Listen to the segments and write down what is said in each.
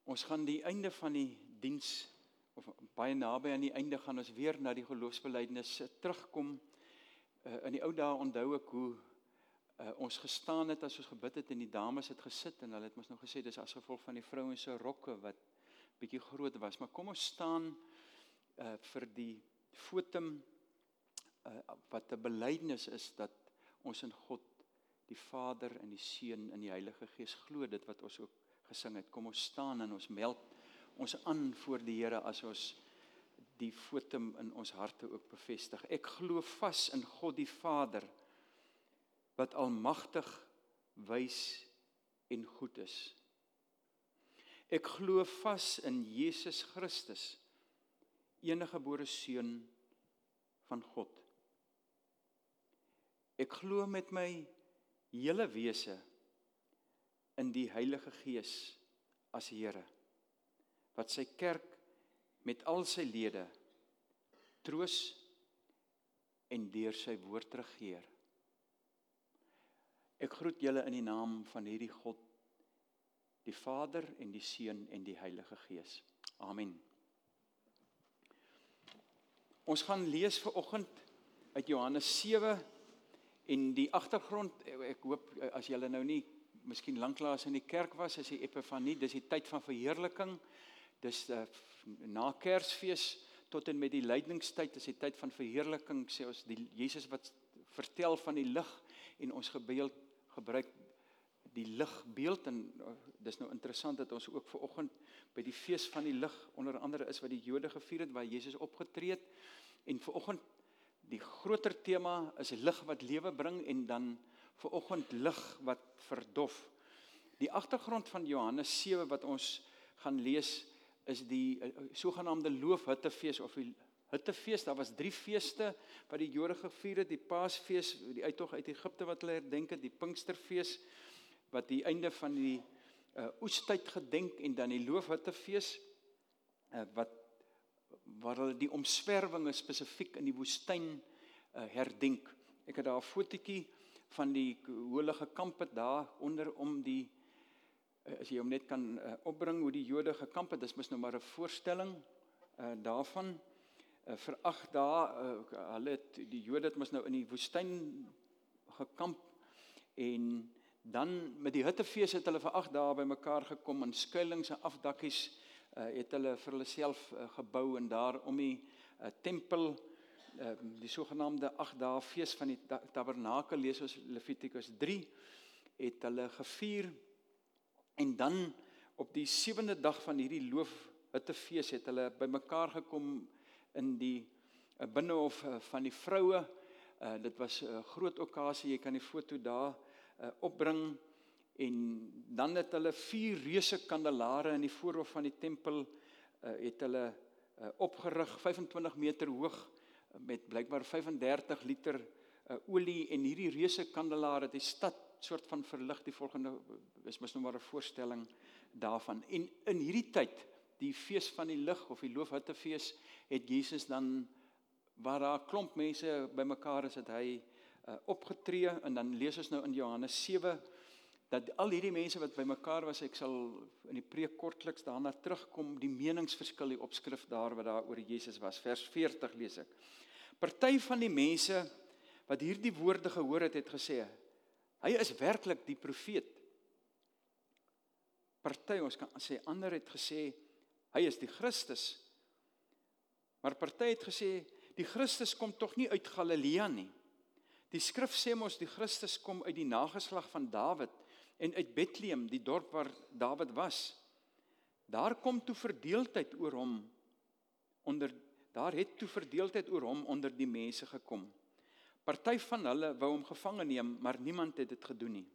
Ons gaan die einde van die diens, of baie naby aan die einde, gaan ons weer na die geloofsbelijdenis terugkom. In die ou dae onthou ek hoe ons gestaan het as ons gebid het en die dames het gesit en hulle het ons nou gesê, dis as gevolg van die vrouens se rokke wat bietjie groot was. Maar kom ons staan vir die fotum wat 'n belydenis is dat ons in God, die Vader en die Seun en die Heilige Gees glo, dit wat ons ook gesing het. Kom ons staan en ons meld ons aan voor die Here as ons die fotum in ons harte ook bevestig. Ek glo vas in God die Vader, wat almagtig, wys en goed is. Ek glo vas in Jesus Christus, eniggebore Seun van God. Ek glo met my hele wese in die Heilige Gees as Here, wat sy kerk met al sy lede troos en deur sy woord regeer. Ek groet julle in die naam van hierdie God, die Vader en die Seun en die Heilige Gees. Amen. Ons gaan lees vanoggend uit Johannes 7 en die agtergrond, ek hoop as julle nou nie miskien lanklaas in die kerk was, is die Epifanie, dis die tyd van verheerliking, dis na Kersfees tot en met die lydingstyd, is die tyd van verheerliking, sê ons, die Jesus wat vertel van die lig en ons gebruik die ligbeeld, en dis nou interessant dat ons ook vanoggend by die fees van die lig, onder andere is wat die Jode gevier het, waar Jesus opgetree het, en vanoggend die groter tema is lig wat lewe bring, en dan vanoggend lig wat verdof. Die agtergrond van Johannes 7 wat ons gaan lees, is die sogenaamde loofhuttefees, of die Hittefees. Daar was 3 feeste wat die Jode gevier het, die Paasfees, die uittog uit Egipte wat hulle herdenk het, die Pinksterfees, wat die einde van die oestyd gedenk, en dan die loofhuttefees, waar hulle die omswerwinge spesifiek in die woestyn herdenk. Ek het daar 'n fotootjie van die hoe hulle gekamp het daar onder om die, as jy hom net kan opbring, hoe die Jode gekamp het, dis mos nou maar 'n voorstelling daarvan. Vir 8 dae, hulle het, die Jode het mos nou in die woestyn gekamp, en dan met die hittefees het hulle vir 8 dae bymekaar gekom, en skuilings en afdakkies het hulle vir hulle self gebou, en daar om die tempel, die sogenaamde 8 dae fees van die tabernakel, lees ons Levitikus 3, het hulle gevier, en dan op die 7de dag van hierdie loofhuttefees het hulle bymekaar gekom in die binnehof van die vroue. Dit was 'n groot okasie, jy kan die foto daar opbring, en dan het hulle 4 reuse kandelare in die voorhof van die tempel, het hulle opgerig, 25 meter hoog, met blykbaar 35 liter olie, en hierdie reuse kandelaar het die stad soort van verlig. Die volgende is mos nou maar 'n voorstelling daarvan. En in hierdie tyd, die fees van die lig, of die loofhuttefees, het Jesus dan, waar daar 'n klomp mense bymekaar is, het hy opgetree, en dan lees ons nou in Johannes 7, dat al hierdie mense wat bymekaar was, ek sal in die preek kortliks daarna terugkom, die meningsverskil, die opskrif daar wat daar oor Jesus was. Vers 40 lees ek. Party van die mense wat hierdie woorde gehoor het, het gesê, hy is werklik die profeet. Party, ons kan sê, ander het gesê, hy is die Christus. Maar party het gesê, die Christus kom tog nie uit Galilea nie. Die skrif sê mos, die Christus kom uit die nageslag van Dawid, en uit Bethlehem, die dorp waar Dawid was. Daar het toe verdeeldheid oor hom onder die mense gekom. Party van hulle wou hom gevange neem, maar niemand het dit gedoen nie.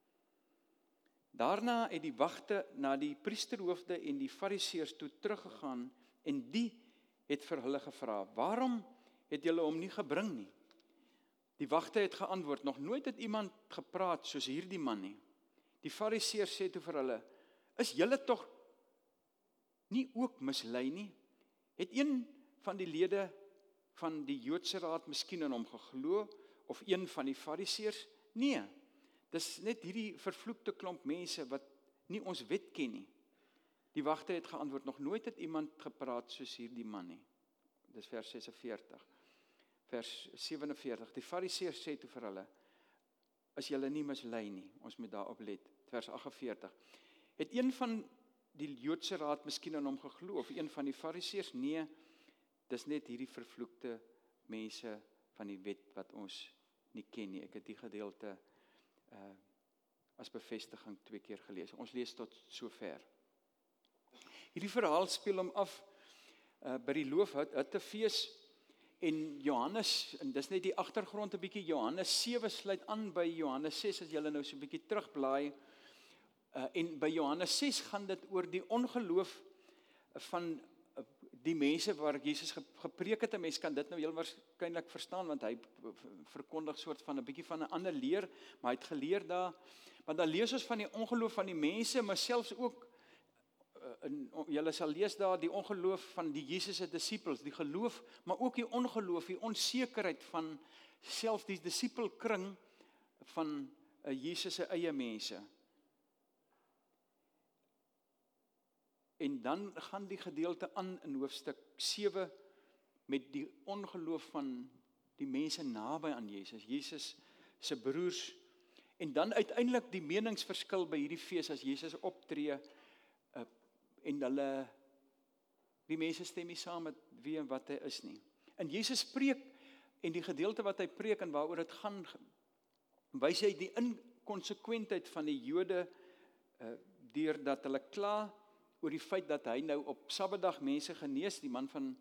Daarna het die wagte na die priesterhoofde en die fariseërs toe teruggegaan, en die het vir hulle gevra, waarom het julle hom nie gebring nie? Die wagte het geantwoord, nog nooit het iemand gepraat soos hierdie man nie. Die fariseërs sê toe vir hulle, is julle tog nie ook mislei nie? Het een van die lede van die Joodse raad miskien in hom geglo, of een van die fariseërs? Nee, dis net hierdie vervloekte klomp mense wat nie ons wet ken nie. Die wagte het geantwoord, nog nooit het iemand gepraat soos hierdie man nie. Dis vers 46. Vers 47, die Fariseërs sê toe vir hulle, as julle nie mislei nie, ons moet daarop let. Vers 48, het een van die Joodse raad miskien aan hom geglo, of een van die Fariseërs? Nee, dis net hierdie vervloekte mense van die wet wat ons nie ken nie. Ek het die gedeelte as bevestiging 2 keer gelees. Ons lees tot sover. Hierdie verhaal speel hom af by die loofhuttefees en Johannes, en dis net die agtergrond 'n bietjie, Johannes 7 sluit aan by Johannes 6, as julle nou so 'n bietjie terugblaai, en by Johannes 6 gaan dit oor die ongeloof van die mense waar Jesus gepreek het. 'n Mens kan dit nou heel waarskynlik verstaan, want hy verkondig soort van 'n bietjie van 'n ander leer, maar hy het geleer daar, want dan lees ons van die ongeloof van die mense, maar selfs ook, julle sal lees daar, die ongeloof van die Jesus se disippels, die geloof, maar ook die ongeloof, die onsekerheid van selfs die disipelkring van Jesus se eie mense. En dan gaan die gedeelte aan in hoofstuk 7 met die ongeloof van die mense naby aan Jesus, Jesus se broers, en dan uiteindelik die meningsverskil by hierdie fees as Jesus optree, en hulle, die mense stem nie saam met wie en wat hy is nie. En Jesus preek, en die gedeelte wat hy preek en waaroor dit gaan, wys hy die inkonsekwentheid van die Jode, deurdat hulle kla oor die feit dat hy nou op Sabbatdag mense genees, die man van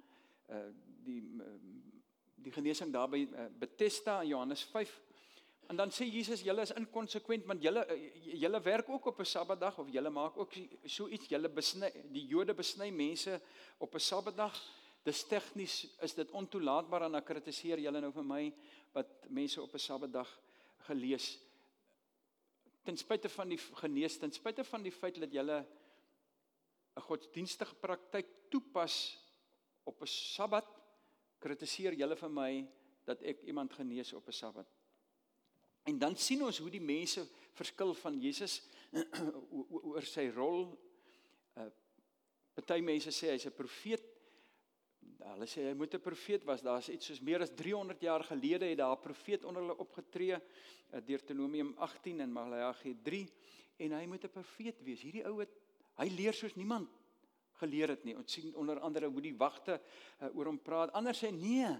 die genesing daar by Bethesda in Johannes 5. En dan sê Jesus, julle is inkonsekwent, want julle werk ook op 'n Sabbatdag, of julle maak ook so iets, die Jode besny mense op 'n Sabbatdag. Dis tegnies is dit ontoelaatbaar, en dan kritiseer julle nou vir my wat mense op 'n Sabbatdag gelees. Ten spyte van die genees, ten spyte van die feit dat julle 'n godsdienstige praktyk toepas op 'n Sabbat, kritiseer julle vir my dat ek iemand genees op 'n Sabbat. En dan sien ons hoe die mense verskil van Jesus oor sy rol. Party mense sê hy's 'n profeet. Hulle sê hy moet 'n profeet was. Daar's iets soos meer as 300 jaar gelede het daar 'n profeet onder hulle opgetree, Deuteronomium 18 en Maleagi 3, en hy moet 'n profeet wees. Hierdie ou hy leer soos niemand geleer het nie. Ons sien onder andere hoe die wagte oor hom praat. Ander sê nee,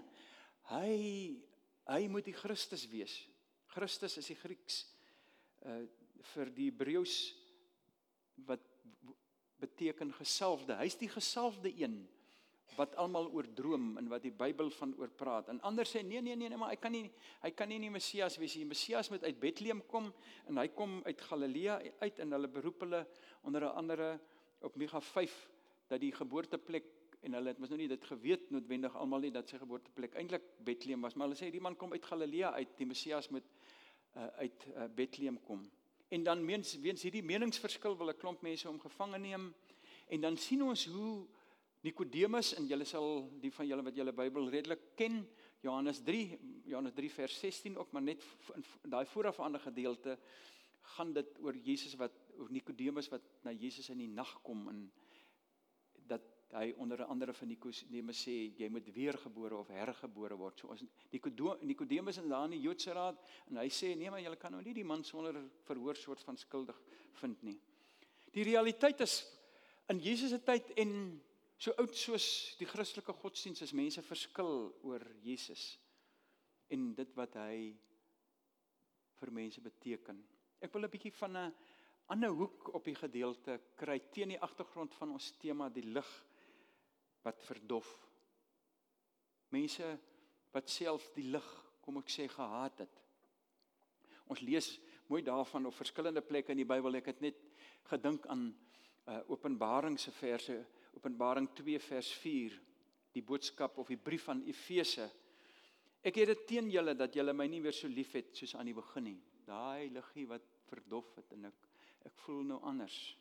hy moet die Christus wees. Christus is die Grieks vir die Hebreëus wat beteken gesalfde. Hy's die gesalfde een wat almal oor droom en wat die Bybel van oor praat. En ander sê nee, maar hy kan nie die Messias wees. Die Messias moet uit Bethlehem kom, en hy kom uit Galilea uit, en hulle beroep hulle onder andere op Micha 5 dat die geboorteplek, en hulle het mos nou nie dit geweet noodwendig almal nie, dat sy geboorteplek eintlik Bethlehem was, maar hulle sê die man kom uit Galilea uit, die Messias moet uit Bethlehem kom. En dan weens hierdie meningsverskil wil 'n klomp mense hom gevange neem, en dan sien ons hoe Nicodemus, en julle sal, die van julle wat julle Bybel redelik ken, Johannes 3 vers 16 ook, maar net in daai voorafgaande gedeelte gaan dit oor Nicodemus wat na Jesus in die nag kom, en dat hy onder andere van Nicodemus sê, jy moet weergebore of hergebore word. So as Nicodemus en daar in die Joodse raad, en hy sê, nee, maar julle kan nou nie die man sonder verhoor soort van skuldig vind nie. Die realiteit is, in Jesus se tyd en so oud soos die Christelike godsdienst, is mense verskil oor Jesus en dit wat hy vir mense beteken. Ek wil 'n bietjie van 'n ander hoek op die gedeelte kry, teen die agtergrond van ons tema, die lig wat verdof. Mense wat self die lig, kom ek sê, gehaat het. Ons lees mooi daarvan op verskillende plekke in die Bybel. Ek het net gedink aan Openbaring se verse, Openbaring 2 vers 4, die boodskap of die brief van Efese. Ek het dit teen julle dat julle my nie meer so lief het soos aan die begin nie. Daai liggie wat verdof het, en ek voel nou anders.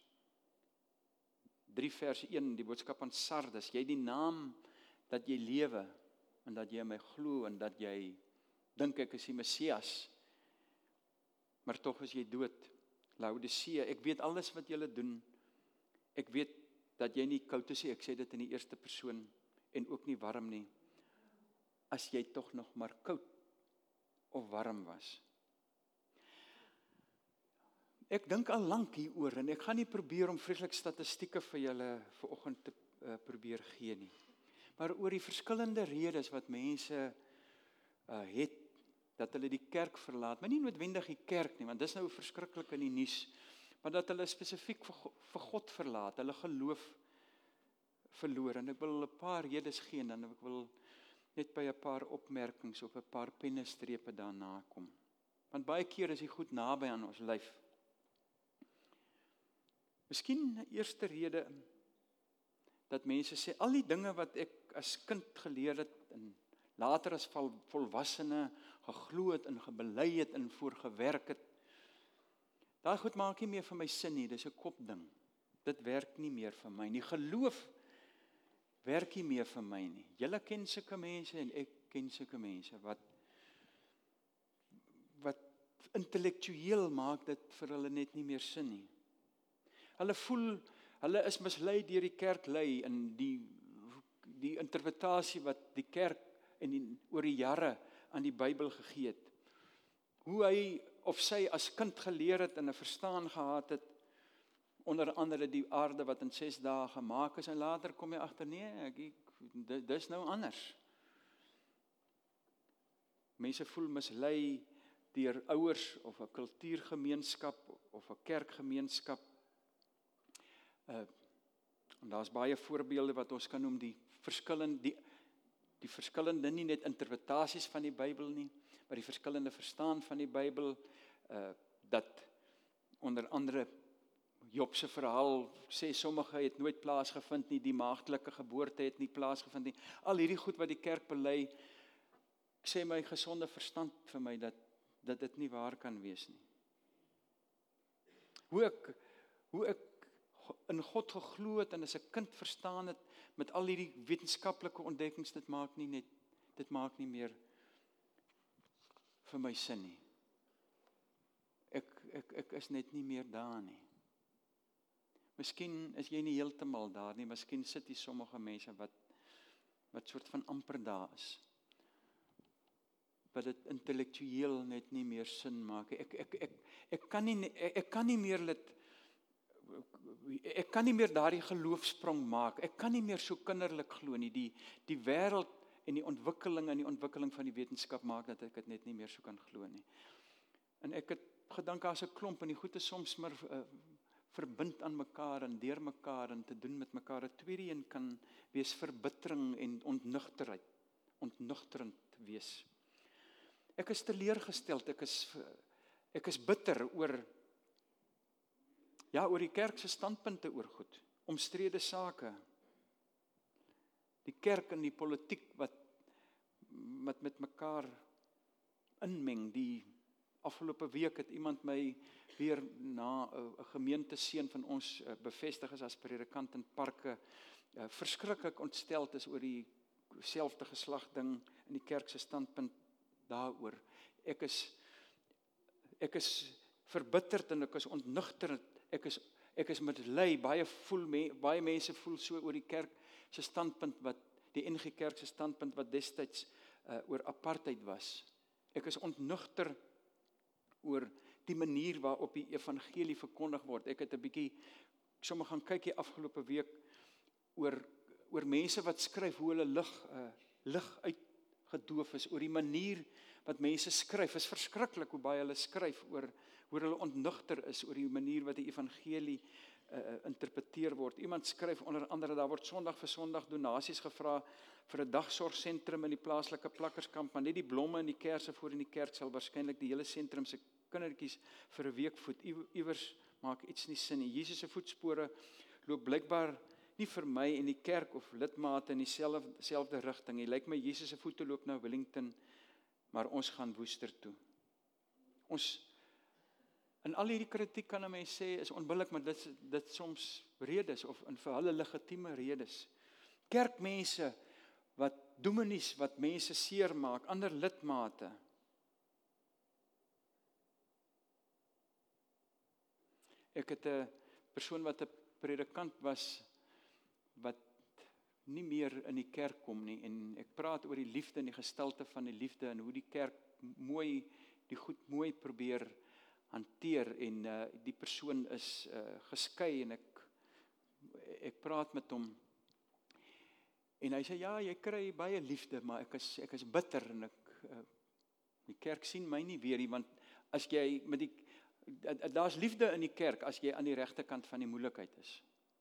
3 vers 1, die boodskap aan Sardes, jy die naam dat jy lewe, en dat jy in my glo, en dat jy dink ek is die Messias, maar tog is jy dood. Laodicea, ek weet alles wat julle doen, ek weet dat jy nie koud is nie, ek sê dit in die eerste persoon, en ook nie warm nie, as jy tog nog maar koud of warm was. Ek dink al lank hieroor, en ek gaan nie probeer om vreeslik statistieke vir julle vanoggend te probeer gee nie. Maar oor die verskillende redes wat mense het, dat hulle die kerk verlaat, maar nie noodwendig die kerk nie, want dis nou verskriklik in die nuus, maar dat hulle spesifiek vir God verlaat, hulle geloof verloor, en ek wil 'n paar redes gee, en dan ek wil net by 'n paar opmerkings of 'n paar pennestrepe daarna kom. Want baie keer is die goed naby aan ons lyf. Miskien 'n eerste rede, dat mense sê, al die dinge wat ek as kind geleer het, en later as volwassene geglo het, en gebely het, en voorgewerk het, daai goed maak nie meer vir my sin nie, dis 'n kopding. Dit werk nie meer vir my nie. Geloof werk nie meer vir my nie. Julle ken sulke mense, en ek ken sulke mense, wat intellektueel maak dit vir hulle net nie meer sin nie. Hulle voel, hulle is mislei deur die kerklei, en die interpretasie wat die kerk oor die jare aan die Bybel gegee het. Hoe hy of sy as kind geleer het en 'n verstaan gehad het, onder andere die aarde wat in 6 dae gemaak is, en later kom jy agter, nee, dis nou anders. Mense voel mislei deur ouers of 'n kultuurgemeenskap of 'n kerkgemeenskap. En daar's baie voorbeelde wat ons kan noem, die verskillende, nie net interpretasies van die Bybel nie, maar die verskillende verstaan van die Bybel, dat onder andere Job se verhaal sê sommige het nooit plaasgevind nie, die maagdelike geboorte het nie plaasgevind nie. Al hierdie goed wat die kerk bely, sê my gesonde verstand vir my dat dit nie waar kan wees nie. Hoe ek in God geglo het en as 'n kind verstaan het met al hierdie wetenskaplike ontdekkings, dit maak nie meer vir my sin nie. Ek is net nie meer daar nie. Miskien is jy nie heeltemal daar nie, miskien sit hier sommige mense wat soort van amper daar is. Wat dit intellektueel net nie meer sin maak. Ek kan nie meer daardie geloofsprong maak. Ek kan nie meer so kinderlik glo nie. Die wêreld en die ontwikkeling van die wetenskap maak dat ek dit net nie meer so kan glo nie. En ek het gedink as 'n klomp, en die goed is soms maar verbind aan mekaar en deur mekaar en te doen met mekaar. 'n tweede een kan wees verbittering en ontnugterend wees. Ek is teleurgesteld, ek is bitter oor die kerk se standpunte oor goed, omstrede sake. Die kerk en die politiek wat met mekaar inmeng. Die afgelope week het iemand my weer na 'n gemeenteseun van ons bevestig is as predikant in Parke, verskriklik ontsteld is oor die selfde geslag ding in die kerk se standpunt daaroor. Ek is verbitterd en ek is ontnugterend. Ek is mislei. Baie mense voel so oor die kerk se standpunt, die NG Kerk se standpunt wat destyds oor apartheid was. Ek is ontnugter oor die manier waarop die evangelie verkondig word. Ek het 'n bietjie sommer gaan kyk die afgelope week oor mense wat skryf hoe hulle lig uitgedoof is, oor die manier wat mense skryf. Is verskriklik hoe baie hulle skryf oor hoe hulle ontnugter is oor die manier wat die evangelie interpreteer word. Iemand skryf onder andere, daar word Sondag vir Sondag donasies gevra vir 'n dagsorgssentrum in die plaaslike plakkerskamp, maar net die blomme en die kersse voor in die kerk sal waarskynlik die hele sentrum se kindertjies vir 'n week voed. Iewers maak iets nie sin nie. Jesus se voetspore loop blykbaar nie vir my en die kerk of lidmate in dieselfde rigting nie. Lyk my Jesus se voete loop na Wellington, maar ons gaan Woester toe. En al hierdie kritiek kan 'n mens sê is onbillik, maar dit soms redes of in vir hulle legitieme redes. Kerkmense dominees wat mense seermaak, ander lidmate. Ek het 'n persoon wat 'n predikant was wat nie meer in die kerk kom nie, en ek praat oor die liefde en die gestalte van die liefde, en hoe die kerk die goed mooi probeer hanteer, en die persoon is geskei, en ek praat met hom, en hy sê, ja, jy kry baie liefde, maar ek is bitter, en die kerk sien my nie weer nie, want as jy daar's liefde in die kerk, as jy aan die regte kant van die moeilikheid is.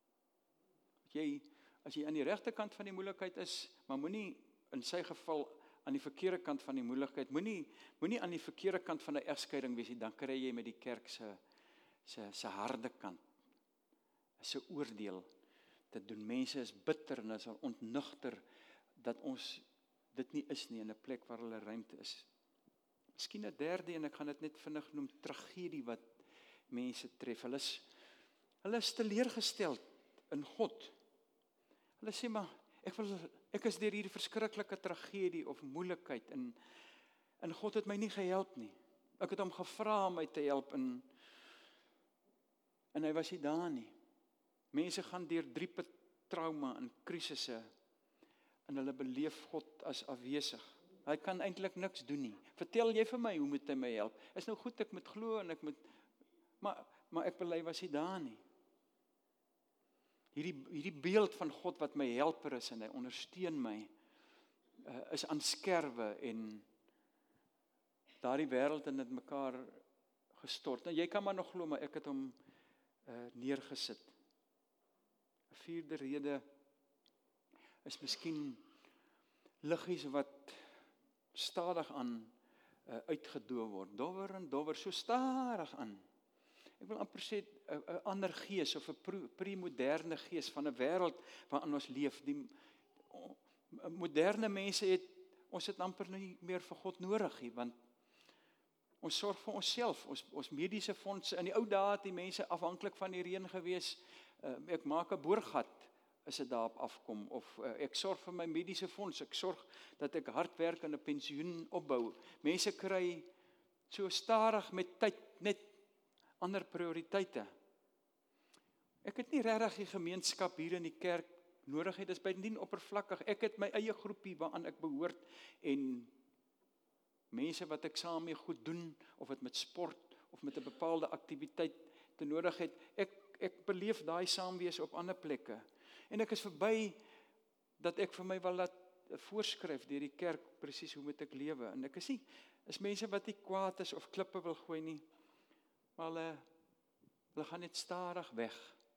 As jy aan die regte kant van die moeilikheid is, maar moenie in sy geval aan die verkeerde kant van die moeilikheid, moenie aan die verkeerde kant van 'n egskeiding wees nie, dan kry jy met die kerk se harde kant, is 'n oordeel. Dit doen mense is bitter en is ontnugter dat ons dit nie is nie in 'n plek waar hulle ruimte is. Miskien 'n derde, en ek gaan dit net vinnig noem, tragedie wat mense tref. Hulle is teleurgestel in God. Hulle sê maar, ek is deur hierdie verskriklike tragedie of moeilikheid, en God het my nie gehelp nie. Ek het hom gevra om my te help, en hy was nie daar nie. Mense gaan deur diepe trauma en krisisse, en hulle beleef God as afwesig. Hy kan eintlik niks doen nie. Vertel jy vir my, hoe moet hy my help? Is nou goed, ek moet glo, en ek moet, maar ek bely was nie daar nie. Hierdie beeld van God wat my helper is, en hy ondersteun my, is aan skerwe, en daardie wêreld het in mekaar gestort. Nou, jy kan maar nog glo, maar ek het hom neergesit. 'n vierde rede is miskien liggies wat stadig aan uitgedoof word. Dowwer en dowwer, so stadig aan. Ek wil amper sê 'n ander gees of 'n pre-moderne gees van 'n wêreld waarin ons leef. Die moderne mense ons het amper nie meer vir God nodig nie, want ons sorg vir onsself, ons mediese fondse. In die ou dae het die mense afhanklik van die reën gewees. Ek maak 'n boorgat as dit daarop afkom, of ek sorg vir my mediese fonds, ek sorg dat ek hard werk en 'n pensioen opbou. Mense kry so stadig met tyd net ander prioriteite. Ek het nie regtig die gemeenskap hier in die kerk nodig het, dis bydien oppervlakkig. Ek het my eie groepie waaraan ek behoort, en mense wat ek saam mee goed doen, of het met sport, of met 'n bepaalde aktiwiteit te nodig het, ek beleef daai saamwees op ander plekke. En ek is verby dat ek vir my wil laat voorskryf deur die kerk, presies hoe moet ek lewe. En ek is mense wat nie kwaad is of klippe wil gooi nie, maar hulle gaan net stadig weg,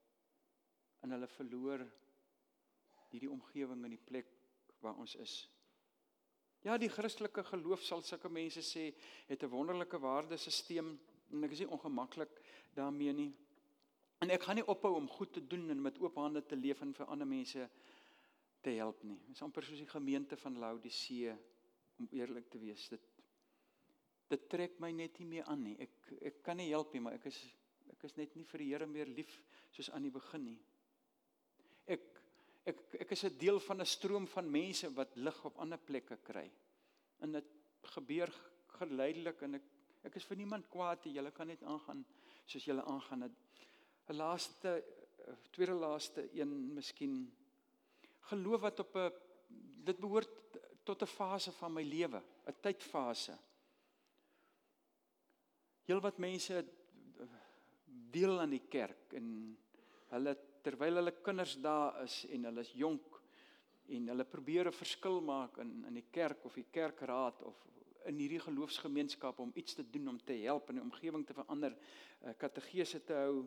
en hulle verloor hierdie omgewing en die plek waar ons is. Ja, die Christelike geloof, sal sulke mense sê, het 'n wonderlike waardesisteem, en ek is nie ongemaklik daarmee nie. En ek gaan nie ophou om goed te doen en met oop hande te leef en vir ander mense te help nie. Dit is amper soos die gemeente van Laodicea, om eerlik te wees. Dit trek my net nie meer aan nie. Ek kan nie help nie, maar ek is net nie vir die Here meer lief soos aan die begin nie. Ek is 'n deel van 'n stroom van mense wat lig op ander plekke kry. En dit gebeur geleidelik, en ek is vir niemand kwaad nie. Julle kan net aangaan soos julle aangaan. 'n tweede laaste een miskien. Geloof wat dit behoort tot 'n fase van my lewe, 'n tydfase. Heel wat mense deel aan die kerk, en terwyl hulle kinders daar is, en hulle is jonk, en hulle probeer 'n verskil maak in die kerk, of die kerkraad, of in hierdie geloofsgemeenskap, om iets te doen, om te help, in die omgewing te verander, kategese te hou.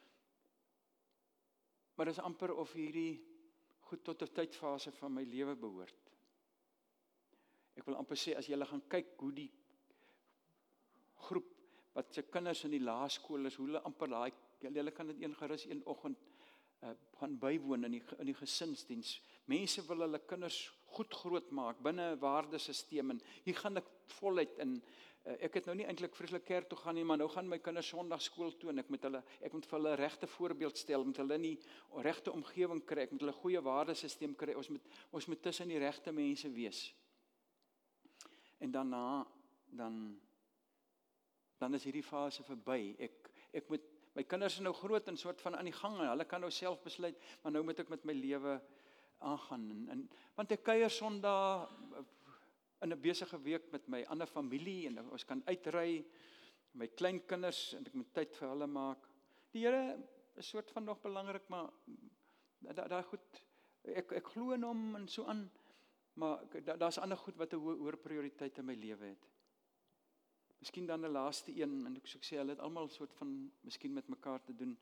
Maar dit is amper of hierdie goed tot 'n tydfase van my lewe behoort. Ek wil amper sê, as jy gaan kyk hoe die groep wat se kinders in die laerskool is, hoe hulle amper hulle kan dit gerus een oggend gaan bywoon in die gesinsdiens. Mense wil hulle kinders goed groot maak binne 'n waardesisteem, en hier gaan ek voluit in. Ek het nou nie eintlik vreeslik kerk toe gaan nie, maar nou gaan my kinders Sondagskool toe, en ek moet vir hulle 'n regte voorbeeld stel, moet hulle in die regte omgewing kry, ek moet hulle goeie waardesisteem kry, ons moet tussen die regte mense wees. En daarna, dan is hierdie fase verby. Ek moet My kinders is nou groot en soort van aan die gang en hulle kan nou self besluit, maar nou moet ek met my lewe aangaan want ek kuier Sondag in 'n besige week met my ander familie en ons kan uitry, my kleinkinders en ek moet tyd vir hulle maak. Die Here is soort van nog belangrik, maar daai goed, ek glo in hom en so aan, maar daar's ander goed wat 'n hoër prioriteit in my lewe het. Miskien dan 'n laaste een, en ek sê, hulle het almal soort van, miskien met mekaar te doen.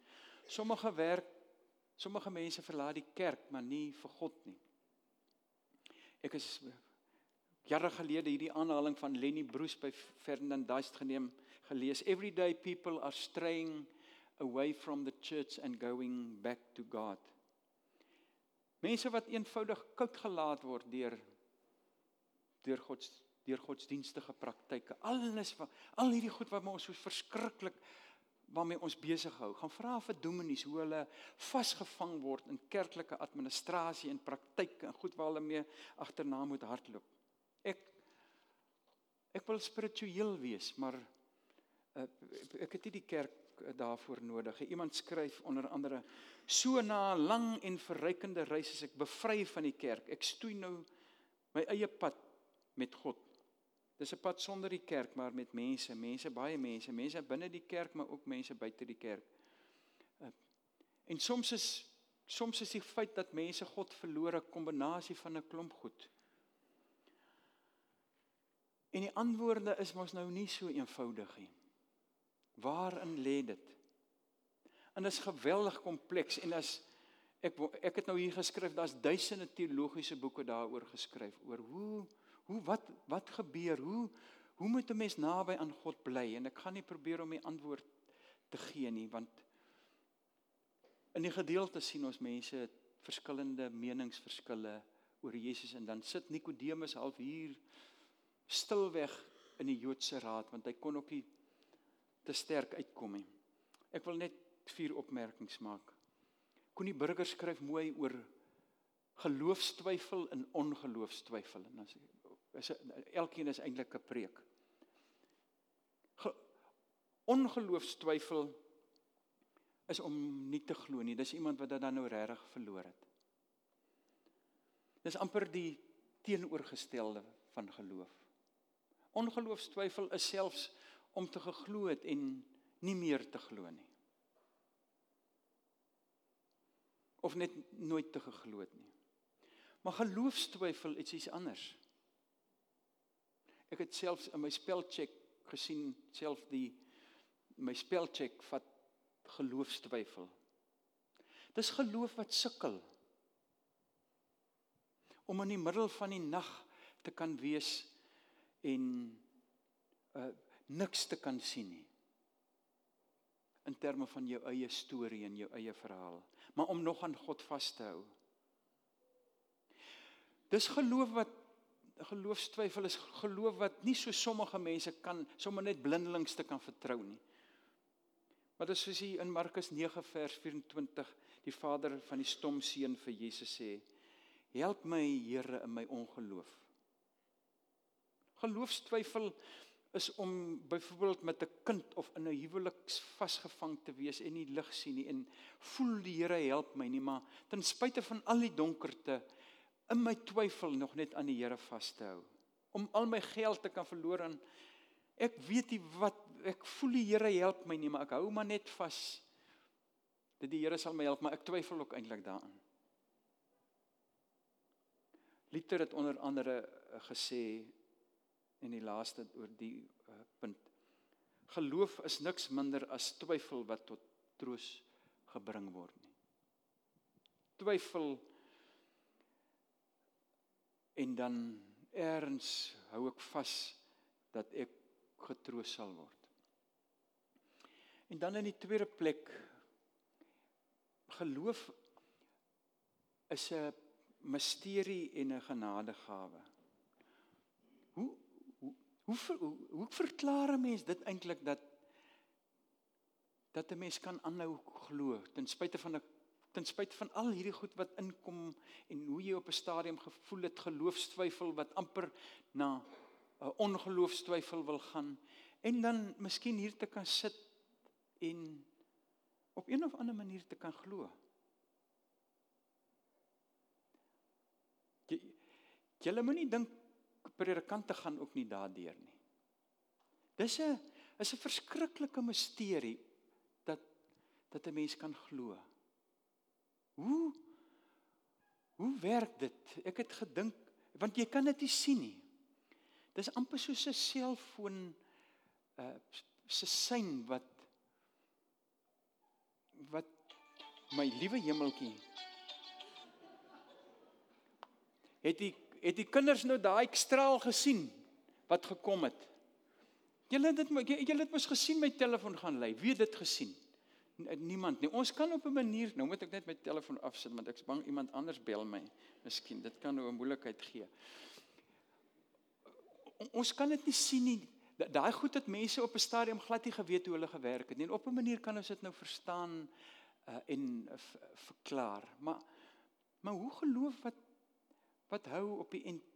Sommige mense verlaat die kerk, maar nie vir God nie. Ek is jare gelede hierdie aanhaling van Lenny Bruce by Ferdinand Geist gelees. Everyday people are straying away from the church and going back to God. Mense wat eenvoudig koud gelaat word deur godsdienstige praktyke. Al hierdie goed wat ons so verskriklik waarmee ons besig hou. Gaan vra vir dominees hoe hulle vasgevang word in kerklike administrasie en praktyke en goed waar hulle mee agterna moet hardloop. Ek wil spiritueel wees, maar ek het nie die kerk daarvoor nodig. Iemand skryf onder andere, so na 'n lang en verrykende reis is ek bevry van die kerk. Ek stoei nou my eie pad met God. Dis 'n pad sonder die kerk, maar met baie mense binne die kerk, maar ook mense buite die kerk. En soms is die feit dat mense God verloor 'n kombinasie van 'n klomp goed. En die antwoorde is mos nou nie so eenvoudig nie. Waarin lê dit? En dit is geweldig kompleks, en ek het nou hier geskryf, daar's duisende teologiese boeke daaroor geskryf, oor wat gebeur, hoe moet 'n mens naby aan God bly, en ek gaan nie probeer om die antwoord te gee nie, want in die gedeelte sien ons mense verskillende meningsverskille oor Jesus, en dan sit Nikodemus half hier stilweg in die Joodse raad, want hy kon ook nie te sterk uitkom nie. Ek wil net 4 opmerkings maak. Connie Burger skryf mooi oor geloofstwyfel en ongeloofstwyfel, en elkeen is eintlik 'n preek. Ongeloofstwyfel is om nie te glo nie, dis iemand wat dit dan nou regtig verloor het. Dis amper die teenoorgestelde van geloof. Ongeloofstwyfel is selfs om te geglo het en nie meer te glo nie. Of net nooit te geglo het nie. Maar geloofstwyfel is iets anders. Ek het selfs in my spelcheck gesien, my spelcheck vat geloofstwyfel. Dis geloof wat sukkel om in die middel van die nag te kan wees en niks te kan sien nie. In terme van jou eie storie en jou eie verhaal. Maar om nog aan God vas te hou. Dis geloofstwyfel is geloof wat nie so sommige mense kan, sommer net blindelings te kan vertrou nie. Maar dis soos hy in Markus 9 vers 24, die vader van die stomseun vir Jesus sê, help my Here in my ongeloof. Geloofstwyfel is om byvoorbeeld met 'n kind of in 'n huwelik vasgevang te wees en nie lig sien nie, en voel die Here help my nie, maar ten spyte van al die donkerte, in my twyfel nog net aan die Here vas te hou. Om al my geld te kan verloor en ek weet nie wat, ek voel die Here help my nie, maar ek hou maar net vas, dat die Here sal my help, maar ek twyfel ook eintlik daaraan. Luther het onder andere gesê, en die laaste oor die punt, geloof is niks minder as twyfel wat tot troos gebring word nie. Twyfel, en dan ergens hou ek vas dat ek getroos sal word. En dan in die tweede plek, geloof is 'n misterie en 'n genadegawe. Hoe verklaar 'n mens dit eintlik dat 'n mens kan aanhou glo, ten spyte van al hierdie goed wat inkom, en hoe jy op 'n stadium gevoel het, geloofstwyfel wat amper na 'n ongeloofstwyfel wil gaan, en dan miskien hier te kan sit en op een of ander manier te kan glo. Julle moenie dink predikante gaan ook nie daardeur nie. Dis 'n verskriklike misterie dat 'n mens kan glo. Hoe werk dit? Ek het gedink, want jy kan dit nie sien nie. Dis amper soos 'n selfoon se sein wat my liewe hemeltjie. Het die kinders nou daai straal gesien wat gekom het? Julle het mos gesien my telefoon gaan lui. Wie het dit gesien? Niemand nie. Ons kan op 'n manier, nou moet ek net my telefoon afsit, want ek is bang iemand anders bel my. Miskien, dit kan nou 'n moeilikheid gee. Ons kan dit nie sien nie. Daai goed het mense op 'n stadium glad nie geweet hoe hulle gewerk het nie. En op 'n manier kan ons dit nou verstaan en verklaar. Maar hoe geloof wat hou op die end?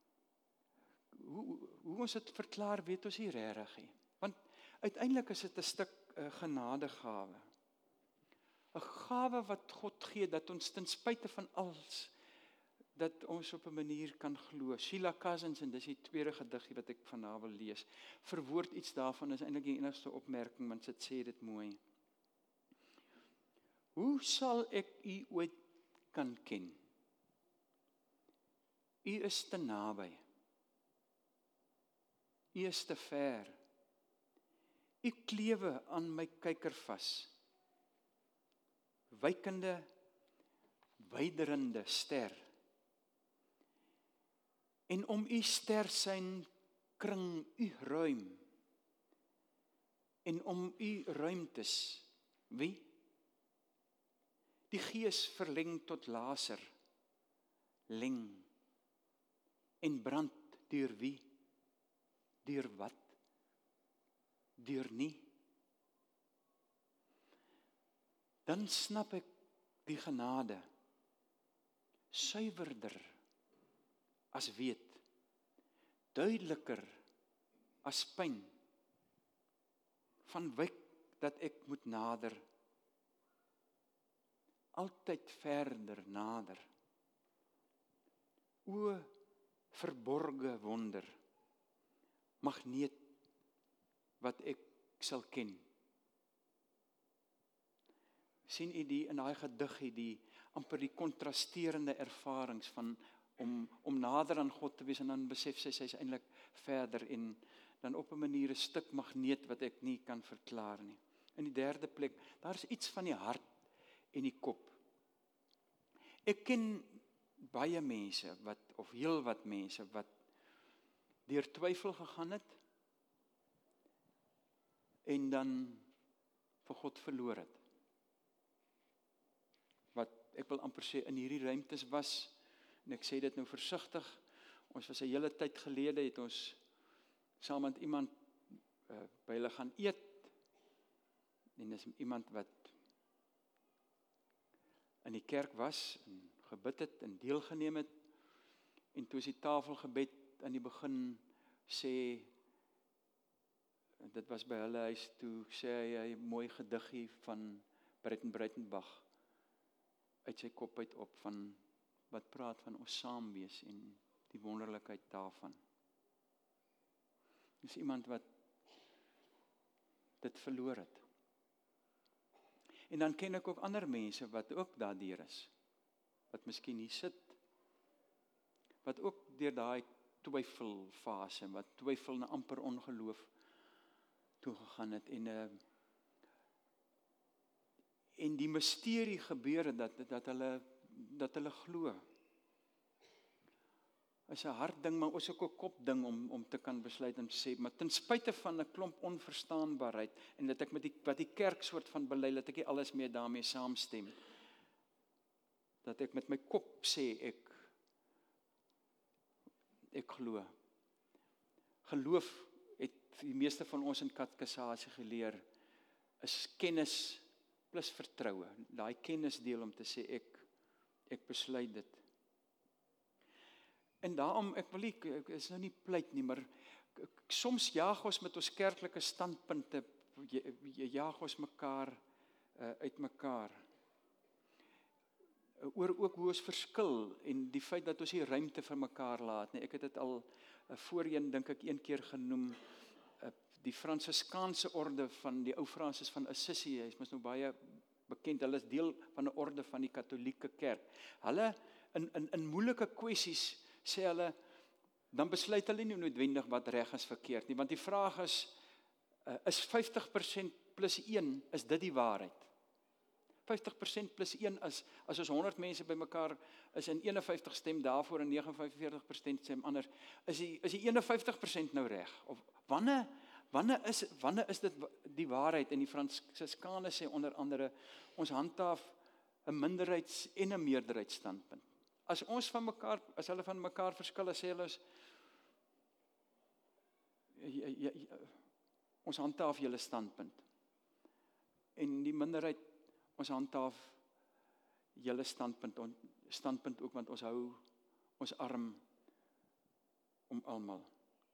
Hoe ons dit verklaar, weet ons nie regtig nie. Want uiteindelik is dit 'n stuk genadegawe. 'n Gawe wat God gee, dat ons ten spyte van alles, dat ons op 'n manier kan glo. Sheila Cousins, en dis die tweede gediggie wat ek vanavond wil lees, verwoord iets daarvan, is eintlik die enigste opmerking, want dit sê dit mooi. Hoe sal ek u ooit kan ken? U is te naby. U is te ver. U klewe aan my kyker vas. Wykende, wyderende ster. En om u ster syn kring u ruim. En om u ruimtes, wie? Die gees verleng tot laser, leng. En brand deur wie? Deur wat? Deur nie. Dan snap ek die genade, suiwerder as weet, duideliker as pyn, van wyk dat ek moet nader, altyd verder nader. O verborge wonder, magneet wat ek sal ken. Sien u die in daai gediggie, die amper die kontrasterende ervarings van om nader aan God te wees, en dan besef sy is eintlik verder, en dan op 'n manier 'n stuk magneet wat ek nie kan verklaar nie. In die derde plek, daar is iets van die hart en die kop. Ek ken baie mense of heel wat mense wat deur twyfel gegaan het en dan vir God verloor het. Wat ek wil amper sê in hierdie ruimtes was, en ek sê dit nou versigtig, ons was 'n hele tyd gelede, het ons saam met iemand by hulle gaan eet, en dis iemand wat in die kerk was, en gebid het, en deelgeneem het, en toe is die tafelgebed aan die begin sê, dit was by hulle huis, toe sê hy mooi gediggie van Breitenbach, uit sy kop uit op, van wat praat van ons saam wees, en die wonderlikheid daarvan. Dis iemand wat dit verloor het. En dan ken ek ook ander mense wat ook daardeur is, wat miskien hier sit, wat ook deur daai twyfelfase, wat twyfel na amper ongeloof toegegaan het, en die misterie gebeur dat hulle glo. Is 'n hart ding, maar ook 'n kop ding om te kan besluit en sê, maar ten spyte van 'n klomp onverstaanbaarheid, en dat ek wat die kerk soort van bely, dat ek nie alles meer daarmee saamstem, dat ek met my kop sê, ek glo. Geloof het die meeste van ons in katekisasie geleer, is kennis plus vertroue. Daai kennisdeel om te sê, ek besluit dit. En daarom, ek is nou nie pleit nie, maar soms jaag ons met ons kerklike standpunte, jaag ons mekaar uitmekaar. Oor ook hoe ons verskil en die feit dat ons nie ruimte vir mekaar laat nie. Ek het dit al voorheen, dink ek, een keer genoem, die Fransiskaanse orde van die ou Fransis van Assisi, hy is mos nou baie bekend, hulle is deel van 'n orde van die Katolieke Kerk. Hulle, in moeilike kwessies, sê hulle, dan besluit hulle nie noodwendig wat reg is verkeerd nie, want die vraag is 50% plus 1, is dit die waarheid? 50% plus 1, as ons 100 mense by mekaar is en 51 stem daarvoor en 49% stem anders, is die 51% nou reg? Of wanneer is dit die waarheid? En die Fransiskane sê onder andere, ons handhaaf 'n minderheids- en 'n meerderheidsstandpunt. As hulle van mekaar verskil, sê hulle ons handhaaf julle standpunt. En die minderheid, ons handhaaf julle standpunt ook, want ons hou ons arm om almal.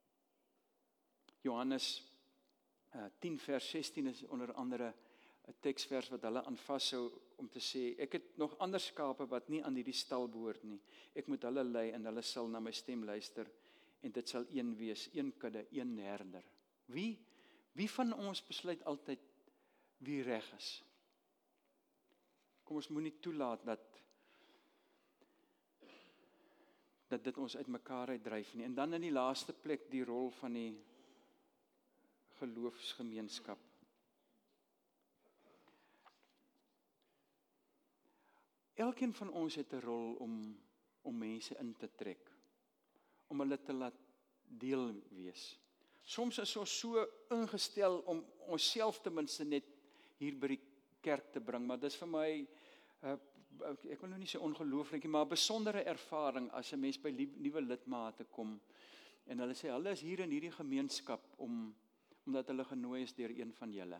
Johannes 10 vers 16 is onder andere 'n teksvers wat hulle aan vashou om te sê, ek het nog ander skape wat nie aan hierdie stal behoort nie. Ek moet hulle lei en hulle sal na my stem luister en dit sal een wees, een kudde, een herder. Wie van ons besluit altyd wie reg is? Kom ons moenie toelaat dat dit ons uit mekaar uitdryf nie. En dan in die laaste plek die rol van die geloofsgemeenskap. Elkeen van ons het 'n rol om mense in te trek, om hulle te laat deel wees. Soms is ons so ingestel om onsself ten minste net hier by die kerk te bring, maar dis vir my, ek wil nou nie sê ongelooflik nie, maar 'n besondere ervaring as 'n mens by nuwe lidmate kom, en hulle sê, hulle is hier in hierdie gemeenskap, omdat hulle genooi is deur een van julle.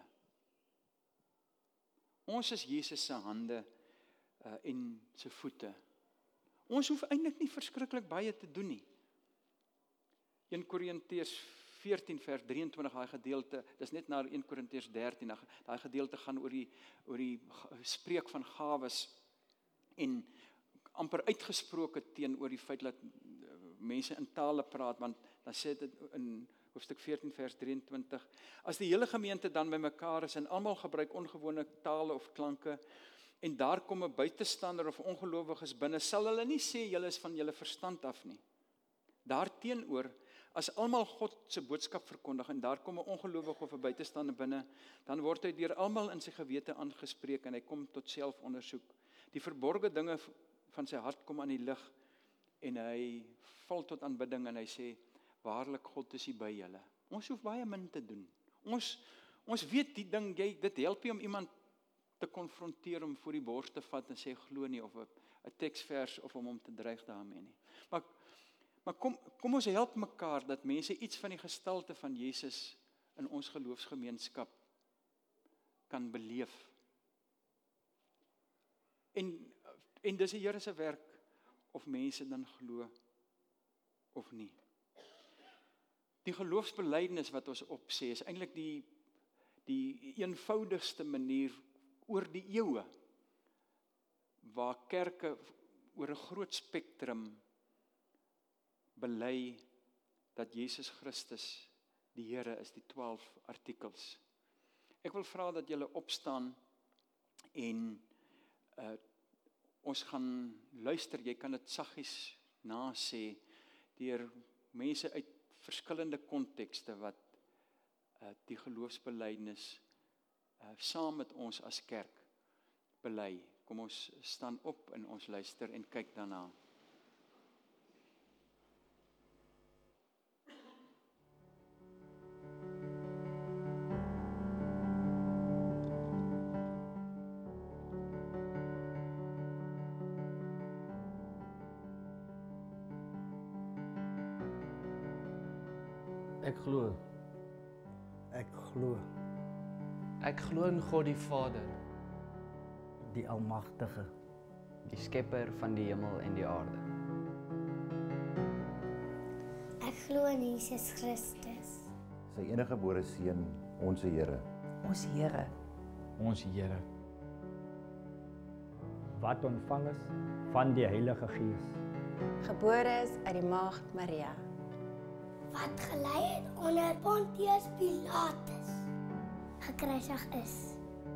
Ons is Jesus se hande en sy voete. Ons hoef eintlik nie verskriklik baie te doen nie. 1 Korintiërs 14 vers 23, daai gedeelte, dis net na 1 Korintiërs 13, daai gedeelte gaan oor die spreek van gawes, en amper uitgesproke teenoor die feit dat mense in tale praat, want dan sê dit in hoofstuk 14 vers 23, as die hele gemeente dan by mekaar is, en almal gebruik ongewone tale of klanke, en daar kom 'n buitestander of ongelowiges binne, sal hulle nie sê julle is van julle verstand af nie. Daarteenoor, as almal God se boodskap verkondig, en daar kom 'n ongelowige of 'n buitestander binne, dan word hy deur almal in sy gewete aangespreek, en hy kom tot selfondersoek. Die verborgde dinge van sy hart kom aan die lig, en hy val tot aanbidding, en hy sê, waarlik God is hier by julle. Ons hoef baie min te doen. Ons weet die ding, dit help nie om iemand te konfronteer, om voor die bors te vat en sê glo nie, of 'n teksvers, of om hom te dreig daarmee nie. Maar kom ons help mekaar, dat mense iets van die gestalte van Jesus in ons geloofsgemeenskap kan beleef. En dis die Here se werk, of mense dan glo of nie. Die geloofsbelydenis wat ons opsê, is eintlik die eenvoudigste manier oor die eeue, waar kerke oor 'n groot spektrum bely dat Jesus Christus die Here is, die 12 artikels. Ek wil vra dat julle opstaan, en ons gaan luister, jy kan dit saggies nasê, deur mense uit verskillende kontekste wat die geloofsbelydenis saam met ons as kerk bely. Kom ons staan op en ons luister en kyk daarna. Ek glo. Ek glo, Ek glo in God die Vader, die Almagtige, die skepper van die hemel en die aarde. Ek glo in Jesus Christus, sy eniggebore seun, ons Here. Ons Here, Ons Here, wat ontvang is van die Heilige Gees. Gebore is uit die maagd Maria. Wat gelei het onder Pontius Pilatus, gekruisig is.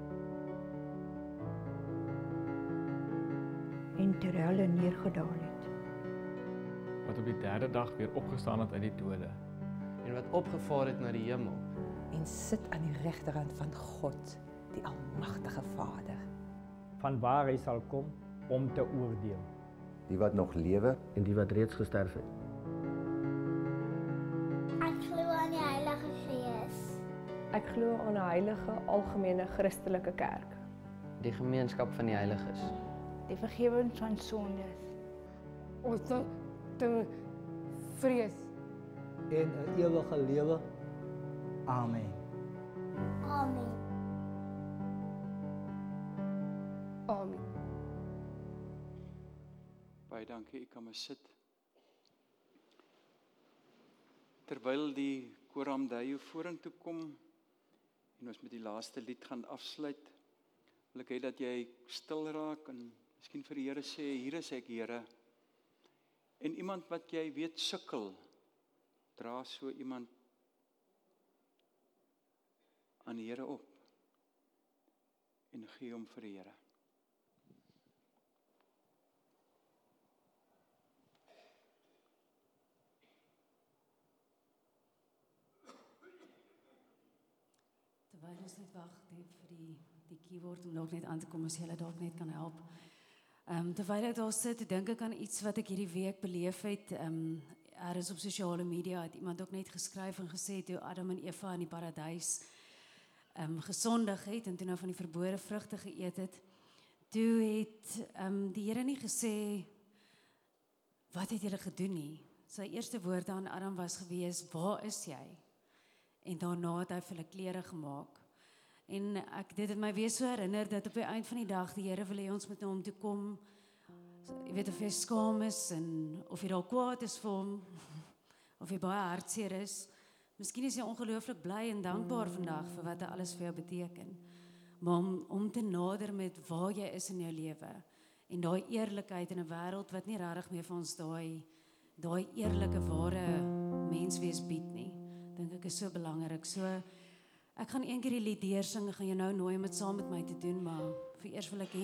En ter helle neergedaal het. Wat op die derde dag weer opgestaan het uit die dode. En wat opgevaar het na die hemel. En sit aan die regterhand van God, die almagtige Vader. Vanwaar hy sal kom om te oordeel. Die wat nog lewe En die wat reeds gesterf het. Ek glo aan die Heilige Gees. Ek glo aan 'n heilige, algemene Christelike kerk. Die gemeenskap van die heiliges. Die vergifnis van sondes. Ons te vrees. En 'n ewige lewe. Amen. Amen. Amen. Baie dankie, ek kan maar sit. Terwyl die koramdayo vorentoe kom en ons met die laaste lied gaan afsluit, wil ek hê dat jy stil raak en miskien vir die Here sê, hier is ek, Here. En iemand wat jy weet sukkel, dra so iemand aan die Here op en gee hom vir die Here. Terwyl ons net wag vir die keyboard om dalk net aan te kom, as jy dalk net kan help. Terwyl ek daar sit, dink ek aan iets wat ek hierdie week beleef het. Is op sosiale media het iemand ook net geskryf en gesê toe Adam en Eva in die paradys gesondig het en toe nou van die verbode vrugte geëet het. Toe het die Here nie gesê wat het julle gedoen nie. Sy eerste woorde aan Adam was gewees, waar is jy? En daarna het hy vir hulle klere gemaak. En dit het my weer so herinner dat op die eind van die dag die Here wil hê ons moet na hom toe kom. Jy weet of jy skaam is en of jy dalk kwaad is vir hom, of jy baie hartseer is. Miskien is jy ongelooflik bly en dankbaar vandag vir wat hy alles vir jou beteken. Maar om te nader met waar jy is in jou lewe en daai eerlikheid in 'n wêreld wat nie regtig meer vir ons daai eerlike ware menswees bied nie, dink ek is so belangrik. So ek gaan een keer die lied deursing, ek gaan jou nou nooi om dit saam met my te doen, maar vir eers wil ek